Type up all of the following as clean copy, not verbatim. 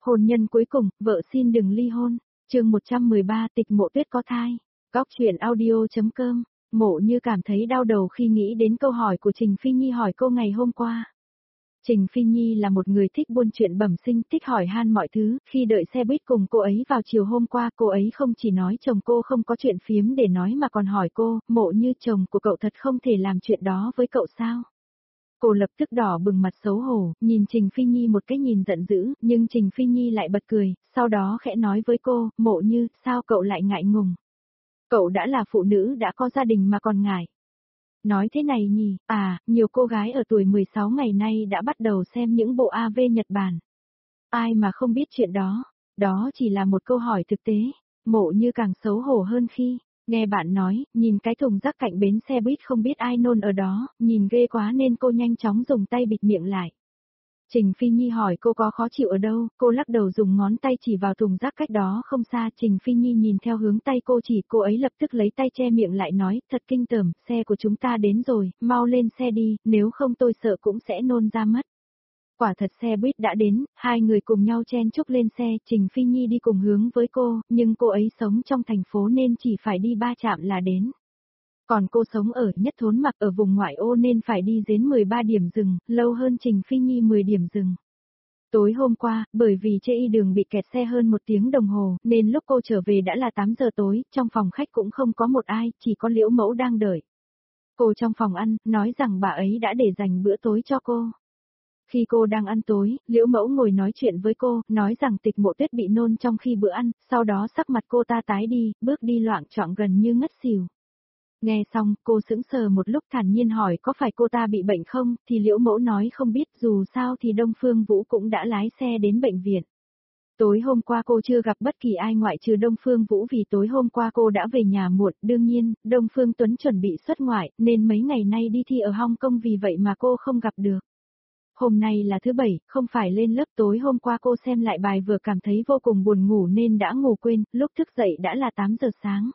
Hôn nhân cuối cùng, vợ xin đừng ly hôn. Chương 113 Tịch Mộ Tuyết có thai. Góc truyện audio.com. Mộ Như cảm thấy đau đầu khi nghĩ đến câu hỏi của Trình Phi Nhi hỏi cô ngày hôm qua. Trình Phi Nhi là một người thích buôn chuyện bẩm sinh, thích hỏi han mọi thứ, khi đợi xe buýt cùng cô ấy vào chiều hôm qua, cô ấy không chỉ nói chồng cô không có chuyện phiếm để nói mà còn hỏi cô, Mộ Như chồng của cậu thật không thể làm chuyện đó với cậu sao? Cô lập tức đỏ bừng mặt xấu hổ, nhìn Trình Phi Nhi một cái nhìn giận dữ, nhưng Trình Phi Nhi lại bật cười, sau đó khẽ nói với cô, Mộ Như, sao cậu lại ngại ngùng? Cậu đã là phụ nữ đã có gia đình mà còn ngại. Nói thế này nhỉ, nhiều cô gái ở tuổi 16 ngày nay đã bắt đầu xem những bộ AV Nhật Bản. Ai mà không biết chuyện đó, đó chỉ là một câu hỏi thực tế, Mộ Như càng xấu hổ hơn khi nghe bạn nói, nhìn cái thùng rác cạnh bến xe buýt không biết ai nôn ở đó, nhìn ghê quá nên cô nhanh chóng dùng tay bịt miệng lại. Trình Phi Nhi hỏi cô có khó chịu ở đâu, cô lắc đầu dùng ngón tay chỉ vào thùng rác cách đó không xa. Trình Phi Nhi nhìn theo hướng tay cô chỉ, cô ấy lập tức lấy tay che miệng lại nói, thật kinh tởm, xe của chúng ta đến rồi, mau lên xe đi, nếu không tôi sợ cũng sẽ nôn ra mất. Quả thật xe buýt đã đến, hai người cùng nhau chen chúc lên xe, Trình Phi Nhi đi cùng hướng với cô, nhưng cô ấy sống trong thành phố nên chỉ phải đi 3 trạm là đến. Còn cô sống ở nhất thốn mặc ở vùng ngoại ô nên phải đi đến 13 điểm dừng, lâu hơn Trình Phi Nhi 10 điểm dừng. Tối hôm qua, bởi vì chê y đường bị kẹt xe hơn 1 tiếng đồng hồ, nên lúc cô trở về đã là 8 giờ tối, trong phòng khách cũng không có một ai, chỉ có Liễu Mẫu đang đợi. Cô trong phòng ăn, nói rằng bà ấy đã để dành bữa tối cho cô. Khi cô đang ăn tối, Liễu Mẫu ngồi nói chuyện với cô, nói rằng Tịch Mộ Tuyết bị nôn trong khi bữa ăn, sau đó sắc mặt cô ta tái đi, bước đi loạng choạng gần như ngất xỉu. Nghe xong, cô sững sờ một lúc thản nhiên hỏi có phải cô ta bị bệnh không, thì Liễu Mẫu nói không biết, dù sao thì Đông Phương Vũ cũng đã lái xe đến bệnh viện. Tối hôm qua cô chưa gặp bất kỳ ai ngoại trừ Đông Phương Vũ vì tối hôm qua cô đã về nhà muộn, đương nhiên, Đông Phương Tuấn chuẩn bị xuất ngoại, nên mấy ngày nay đi thi ở Hong Kong vì vậy mà cô không gặp được. Hôm nay là thứ Bảy, không phải lên lớp, tối hôm qua cô xem lại bài vừa cảm thấy vô cùng buồn ngủ nên đã ngủ quên, lúc thức dậy đã là 8 giờ sáng.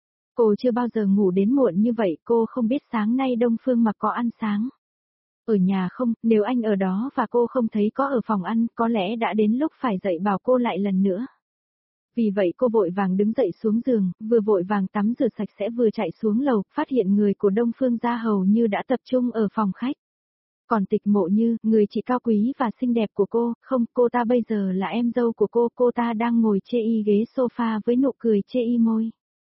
Cô chưa bao giờ ngủ đến muộn như vậy, cô không biết sáng nay Đông Phương Mặc có ăn sáng. Ở nhà không, nếu anh ở đó và cô không thấy có ở phòng ăn, có lẽ đã đến lúc phải dậy bảo cô lại lần nữa. Vì vậy cô vội vàng đứng dậy xuống giường, vừa vội vàng tắm rửa sạch sẽ vừa chạy xuống lầu, phát hiện người của Đông Phương gia hầu như đã tập trung ở phòng khách. Còn Tịch Mộ Như, người chị cao quý và xinh đẹp của cô, không, cô ta bây giờ là em dâu của cô ta đang ngồi chê y ghế sofa với nụ cười chê y môi.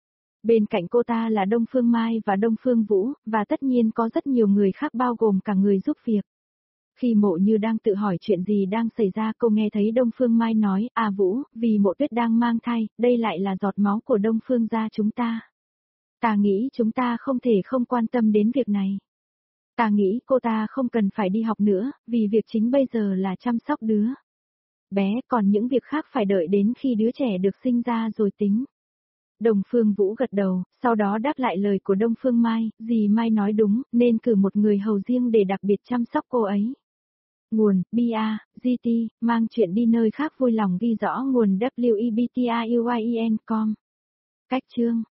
Bên cạnh cô ta là Đông Phương Mai và Đông Phương Vũ, và tất nhiên có rất nhiều người khác bao gồm cả người giúp việc. Khi Mộ Như đang tự hỏi chuyện gì đang xảy ra, cô nghe thấy Đông Phương Mai nói, Vũ, vì Mộ Tuyết đang mang thai, đây lại là giọt máu của Đông Phương gia chúng ta. Ta nghĩ chúng ta không thể không quan tâm đến việc này. Ta nghĩ cô ta không cần phải đi học nữa, vì việc chính bây giờ là chăm sóc đứa bé, còn những việc khác phải đợi đến khi đứa trẻ được sinh ra rồi tính. Đông Phương Vũ gật đầu, sau đó đáp lại lời của Đông Phương Mai, dì Mai nói đúng, nên cử một người hầu riêng để đặc biệt chăm sóc cô ấy. Nguồn, GT, mang chuyện đi nơi khác vui lòng ghi rõ nguồn WEBTIUIEN.com. Cách chương